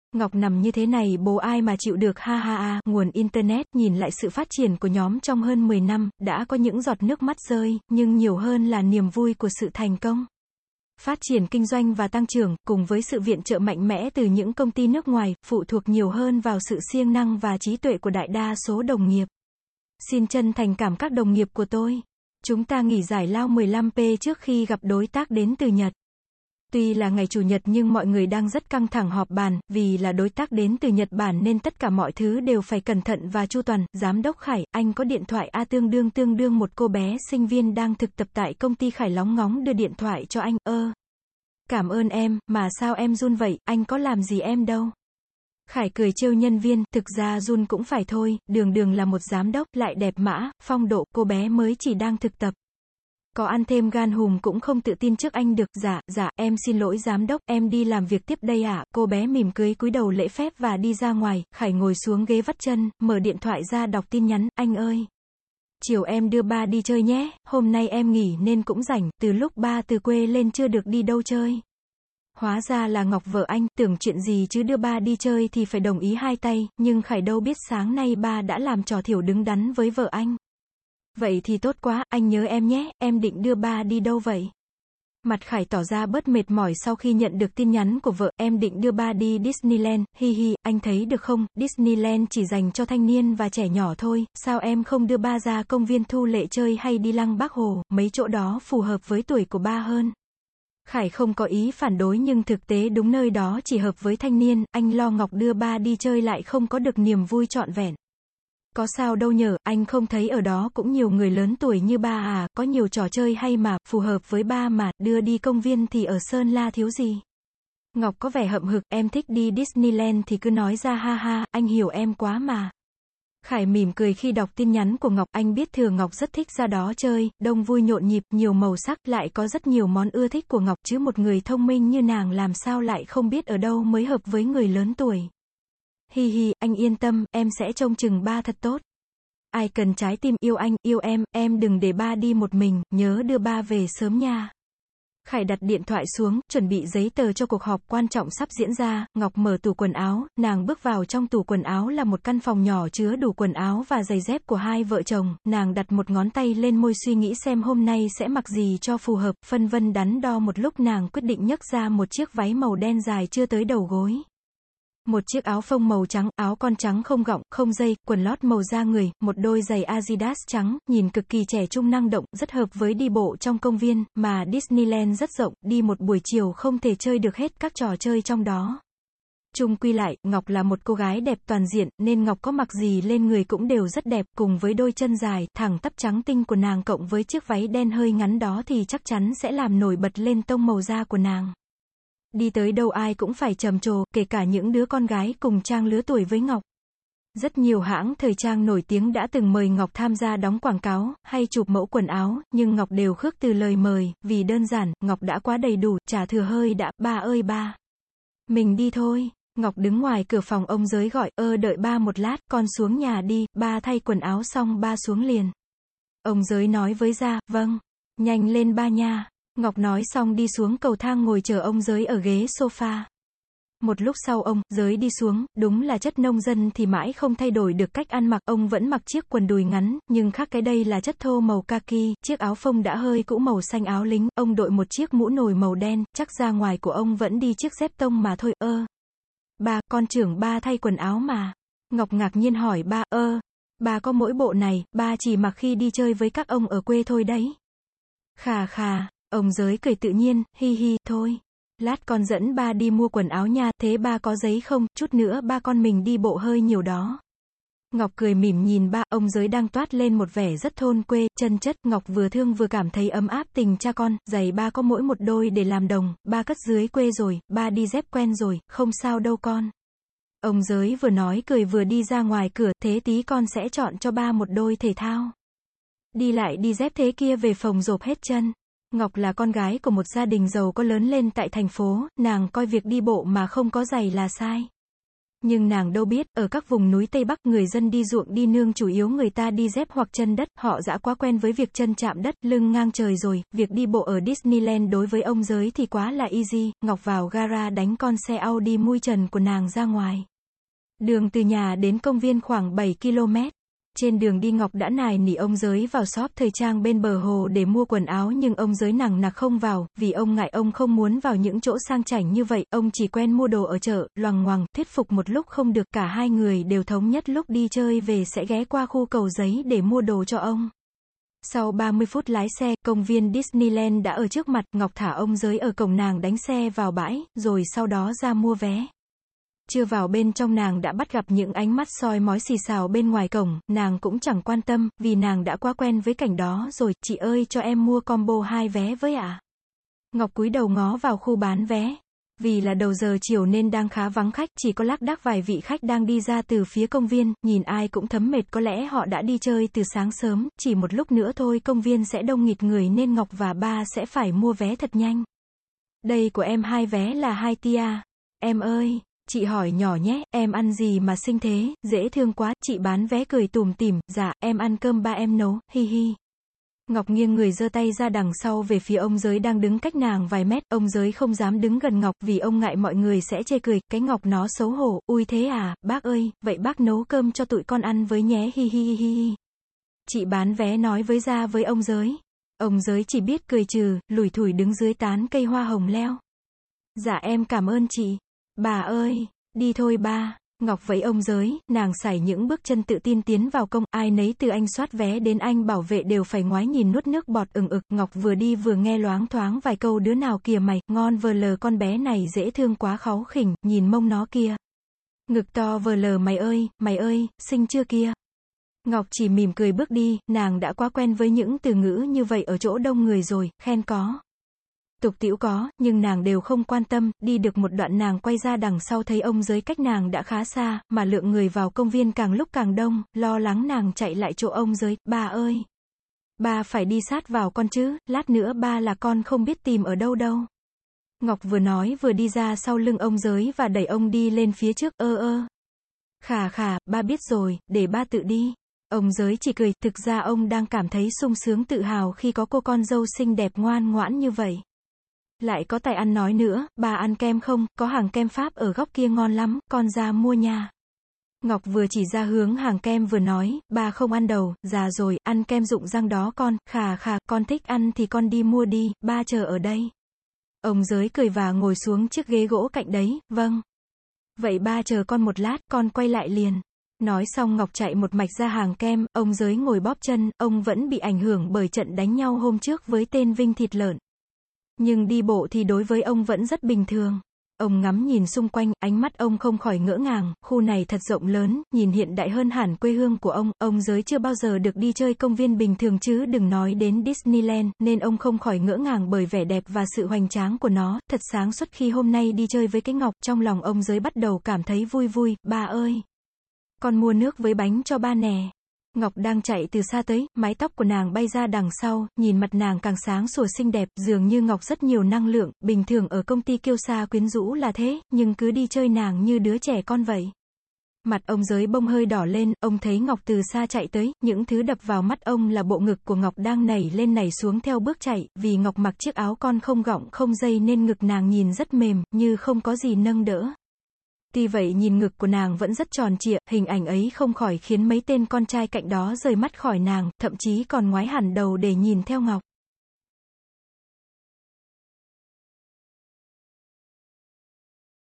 Ngọc nằm như thế này bố ai mà chịu được ha ha ha. Nguồn Internet, nhìn lại sự phát triển của nhóm trong hơn 10 năm, đã có những giọt nước mắt rơi, nhưng nhiều hơn là niềm vui của sự thành công. Phát triển kinh doanh và tăng trưởng, cùng với sự viện trợ mạnh mẽ từ những công ty nước ngoài, phụ thuộc nhiều hơn vào sự siêng năng và trí tuệ của đại đa số đồng nghiệp. Xin chân thành cảm các đồng nghiệp của tôi. Chúng ta nghỉ giải lao 15p trước khi gặp đối tác đến từ Nhật. Tuy là ngày Chủ nhật nhưng mọi người đang rất căng thẳng họp bàn, vì là đối tác đến từ Nhật Bản nên tất cả mọi thứ đều phải cẩn thận và chu toàn. Giám đốc Khải, anh có điện thoại A tương đương một cô bé sinh viên đang thực tập tại công ty Khải lóng ngóng đưa điện thoại cho anh. Cảm ơn em, mà sao em run vậy, anh có làm gì em đâu. Khải cười trêu nhân viên, thực ra run cũng phải thôi, đường là một giám đốc, lại đẹp mã, phong độ, cô bé mới chỉ đang thực tập. Có ăn thêm gan hùm cũng không tự tin trước anh được. Dạ, em xin lỗi giám đốc, em đi làm việc tiếp đây ạ. Cô bé mỉm cười cúi đầu lễ phép và đi ra ngoài. Khải ngồi xuống ghế vắt chân, mở điện thoại ra đọc tin nhắn, anh ơi. Chiều em đưa ba đi chơi nhé, hôm nay em nghỉ nên cũng rảnh, từ lúc ba từ quê lên chưa được đi đâu chơi. Hóa ra là Ngọc vợ anh, tưởng chuyện gì chứ đưa ba đi chơi thì phải đồng ý hai tay, nhưng Khải đâu biết sáng nay ba đã làm trò thiểu đứng đắn với vợ anh. Vậy thì tốt quá, anh nhớ em nhé, em định đưa ba đi đâu vậy? Mặt Khải tỏ ra bớt mệt mỏi sau khi nhận được tin nhắn của vợ, em định đưa ba đi Disneyland, hi, anh thấy được không, Disneyland chỉ dành cho thanh niên và trẻ nhỏ thôi, sao em không đưa ba ra công viên Thu Lệ chơi hay đi Lăng Bác Hồ, mấy chỗ đó phù hợp với tuổi của ba hơn. Khải không có ý phản đối nhưng thực tế đúng nơi đó chỉ hợp với thanh niên, anh lo Ngọc đưa ba đi chơi lại không có được niềm vui trọn vẹn. Có sao đâu nhở, anh không thấy ở đó cũng nhiều người lớn tuổi như ba à, có nhiều trò chơi hay mà, phù hợp với ba mà, đưa đi công viên thì ở Sơn La thiếu gì. Ngọc có vẻ hậm hực, em thích đi Disneyland thì cứ nói ra ha ha, anh hiểu em quá mà. Khải mỉm cười khi đọc tin nhắn của Ngọc, anh biết thường Ngọc rất thích ra đó chơi, đông vui nhộn nhịp, nhiều màu sắc, lại có rất nhiều món ưa thích của Ngọc, chứ một người thông minh như nàng làm sao lại không biết ở đâu mới hợp với người lớn tuổi. Hi, anh yên tâm, em sẽ trông chừng ba thật tốt. Ai cần trái tim yêu anh, yêu em đừng để ba đi một mình, nhớ đưa ba về sớm nha. Khải đặt điện thoại xuống, chuẩn bị giấy tờ cho cuộc họp quan trọng sắp diễn ra. Ngọc mở tủ quần áo, nàng bước vào trong tủ quần áo là một căn phòng nhỏ chứa đủ quần áo và giày dép của hai vợ chồng. Nàng đặt một ngón tay lên môi suy nghĩ xem hôm nay sẽ mặc gì cho phù hợp, phân vân đắn đo một lúc nàng quyết định nhấc ra một chiếc váy màu đen dài chưa tới đầu gối. Một chiếc áo phông màu trắng, áo con trắng không gọng, không dây, quần lót màu da người, một đôi giày Adidas trắng, nhìn cực kỳ trẻ trung năng động, rất hợp với đi bộ trong công viên, mà Disneyland rất rộng, đi một buổi chiều không thể chơi được hết các trò chơi trong đó. Chung quy lại, Ngọc là một cô gái đẹp toàn diện, nên Ngọc có mặc gì lên người cũng đều rất đẹp, cùng với đôi chân dài, thẳng tắp trắng tinh của nàng cộng với chiếc váy đen hơi ngắn đó thì chắc chắn sẽ làm nổi bật lên tông màu da của nàng. Đi tới đâu ai cũng phải trầm trồ, kể cả những đứa con gái cùng trang lứa tuổi với Ngọc. Rất nhiều hãng thời trang nổi tiếng đã từng mời Ngọc tham gia đóng quảng cáo, hay chụp mẫu quần áo, nhưng Ngọc đều khước từ lời mời, vì đơn giản, Ngọc đã quá đầy đủ, chả thừa hơi đã, ba ơi ba. Mình đi thôi. Ngọc đứng ngoài cửa phòng ông Giới gọi, đợi ba một lát, con xuống nhà đi, ba thay quần áo xong ba xuống liền. Ông Giới nói với Gia, vâng, nhanh lên ba nha. Ngọc nói xong đi xuống cầu thang ngồi chờ ông Giới ở ghế sofa. Một lúc sau ông Giới đi xuống, đúng là chất nông dân thì mãi không thay đổi được cách ăn mặc, ông vẫn mặc chiếc quần đùi ngắn, nhưng khác cái đây là chất thô màu kaki, chiếc áo phông đã hơi cũ màu xanh áo lính, ông đội một chiếc mũ nồi màu đen, chắc ra ngoài của ông vẫn đi chiếc dép tông mà thôi. Ba, con trưởng ba thay quần áo mà. Ngọc ngạc nhiên hỏi ba, ba có mỗi bộ này, ba chỉ mặc khi đi chơi với các ông ở quê thôi đấy. Khà, ông Giới cười tự nhiên, hi, thôi. Lát con dẫn ba đi mua quần áo nha, thế ba có giấy không, chút nữa ba con mình đi bộ hơi nhiều đó. Ngọc cười mỉm nhìn ba, ông Giới đang toát lên một vẻ rất thôn quê, chân chất, Ngọc vừa thương vừa cảm thấy ấm áp tình cha con, giày ba có mỗi một đôi để làm đồng, ba cất dưới quê rồi, ba đi dép quen rồi, không sao đâu con. Ông Giới vừa nói cười vừa đi ra ngoài cửa, thế tí con sẽ chọn cho ba một đôi thể thao. Đi lại đi dép thế kia về phòng rộp hết chân. Ngọc là con gái của một gia đình giàu có lớn lên tại thành phố, nàng coi việc đi bộ mà không có giày là sai. Nhưng nàng đâu biết, ở các vùng núi Tây Bắc, người dân đi ruộng đi nương chủ yếu người ta đi dép hoặc chân đất, họ đã quá quen với việc chân chạm đất, lưng ngang trời rồi, việc đi bộ ở Disneyland đối với ông Giới thì quá là easy. Ngọc vào gara đánh con xe Audi mui trần của nàng ra ngoài. Đường từ nhà đến công viên khoảng 7 km. Trên đường đi Ngọc đã nài nỉ ông Giới vào shop thời trang bên bờ hồ để mua quần áo nhưng ông Giới nằng nặc không vào, vì ông ngại ông không muốn vào những chỗ sang chảnh như vậy, ông chỉ quen mua đồ ở chợ, loằng ngoằng, thuyết phục một lúc không được, cả hai người đều thống nhất lúc đi chơi về sẽ ghé qua khu Cầu Giấy để mua đồ cho ông. Sau 30 phút lái xe, công viên Disneyland đã ở trước mặt, Ngọc thả ông Giới ở cổng, nàng đánh xe vào bãi, rồi sau đó ra mua vé. Chưa vào bên trong nàng đã bắt gặp những ánh mắt soi mói xì xào bên ngoài cổng, nàng cũng chẳng quan tâm, vì nàng đã quá quen với cảnh đó rồi. Chị ơi cho em mua combo 2 vé với ạ. Ngọc cúi đầu ngó vào khu bán vé. Vì là đầu giờ chiều nên đang khá vắng khách, chỉ có lác đác vài vị khách đang đi ra từ phía công viên, nhìn ai cũng thấm mệt, có lẽ họ đã đi chơi từ sáng sớm, chỉ một lúc nữa thôi công viên sẽ đông nghịt người nên Ngọc và ba sẽ phải mua vé thật nhanh. Đây của em 2 vé là 2 tia. Em ơi. Chị hỏi nhỏ nhé, em ăn gì mà xinh thế, dễ thương quá, chị bán vé cười tủm tỉm, dạ, em ăn cơm ba em nấu, hi hi. Ngọc nghiêng người giơ tay ra đằng sau về phía ông Giới đang đứng cách nàng vài mét, ông Giới không dám đứng gần Ngọc vì ông ngại mọi người sẽ chê cười, cái Ngọc nó xấu hổ, ui thế à, bác ơi, vậy bác nấu cơm cho tụi con ăn với nhé, hi hi hi hi. Chị bán vé nói với ra với ông Giới. Ông Giới chỉ biết cười trừ, lủi thủi đứng dưới tán cây hoa hồng leo. Dạ em cảm ơn chị. Bà ơi, đi thôi ba. Ngọc vẫy ông Giới, nàng sải những bước chân tự tin tiến vào công, ai nấy từ anh soát vé đến anh bảo vệ đều phải ngoái nhìn nuốt nước bọt ừng ực. Ngọc vừa đi vừa nghe loáng thoáng vài câu, đứa nào kìa mày, ngon vờ lờ, con bé này dễ thương quá, kháu khỉnh, nhìn mông nó kia. Ngực to vờ lờ, mày ơi, xinh chưa kia. Ngọc chỉ mỉm cười bước đi, nàng đã quá quen với những từ ngữ như vậy ở chỗ đông người rồi, khen có. Tục tĩu có, nhưng nàng đều không quan tâm, đi được một đoạn nàng quay ra đằng sau thấy ông Giới cách nàng đã khá xa, mà lượng người vào công viên càng lúc càng đông, lo lắng nàng chạy lại chỗ ông Giới, ba ơi. Ba phải đi sát vào con chứ, lát nữa ba là con không biết tìm ở đâu đâu. Ngọc vừa nói vừa đi ra sau lưng ông Giới và đẩy ông đi lên phía trước, Khà, ba biết rồi, để ba tự đi. Ông Giới chỉ cười, thực ra ông đang cảm thấy sung sướng tự hào khi có cô con dâu xinh đẹp ngoan ngoãn như vậy. Lại có tài ăn nói nữa, bà ăn kem không, có hàng kem Pháp ở góc kia ngon lắm, con ra mua nha. Ngọc vừa chỉ ra hướng hàng kem vừa nói, bà không ăn đâu, già rồi, ăn kem rụng răng đó con, khà, con thích ăn thì con đi mua đi, ba chờ ở đây. Ông Giới cười và ngồi xuống chiếc ghế gỗ cạnh đấy, vâng. Vậy ba chờ con một lát, con quay lại liền. Nói xong Ngọc chạy một mạch ra hàng kem, ông Giới ngồi bóp chân, ông vẫn bị ảnh hưởng bởi trận đánh nhau hôm trước với tên Vinh thịt lợn. Nhưng đi bộ thì đối với ông vẫn rất bình thường. Ông ngắm nhìn xung quanh, ánh mắt ông không khỏi ngỡ ngàng, khu này thật rộng lớn, nhìn hiện đại hơn hẳn quê hương của ông Giới chưa bao giờ được đi chơi công viên bình thường chứ đừng nói đến Disneyland, nên ông không khỏi ngỡ ngàng bởi vẻ đẹp và sự hoành tráng của nó, thật sáng suốt khi hôm nay đi chơi với cái Ngọc, trong lòng ông Giới bắt đầu cảm thấy vui, ba ơi. Con mua nước với bánh cho ba nè. Ngọc đang chạy từ xa tới, mái tóc của nàng bay ra đằng sau, nhìn mặt nàng càng sáng sủa xinh đẹp, dường như Ngọc rất nhiều năng lượng, bình thường ở công ty kiêu sa quyến rũ là thế, nhưng cứ đi chơi nàng như đứa trẻ con vậy. Mặt ông Giới bông hơi đỏ lên, ông thấy Ngọc từ xa chạy tới, những thứ đập vào mắt ông là bộ ngực của Ngọc đang nảy lên nảy xuống theo bước chạy, vì Ngọc mặc chiếc áo con không gọng không dây nên ngực nàng nhìn rất mềm, như không có gì nâng đỡ. Tuy vậy nhìn ngực của nàng vẫn rất tròn trịa, hình ảnh ấy không khỏi khiến mấy tên con trai cạnh đó rời mắt khỏi nàng, thậm chí còn ngoái hẳn đầu để nhìn theo Ngọc.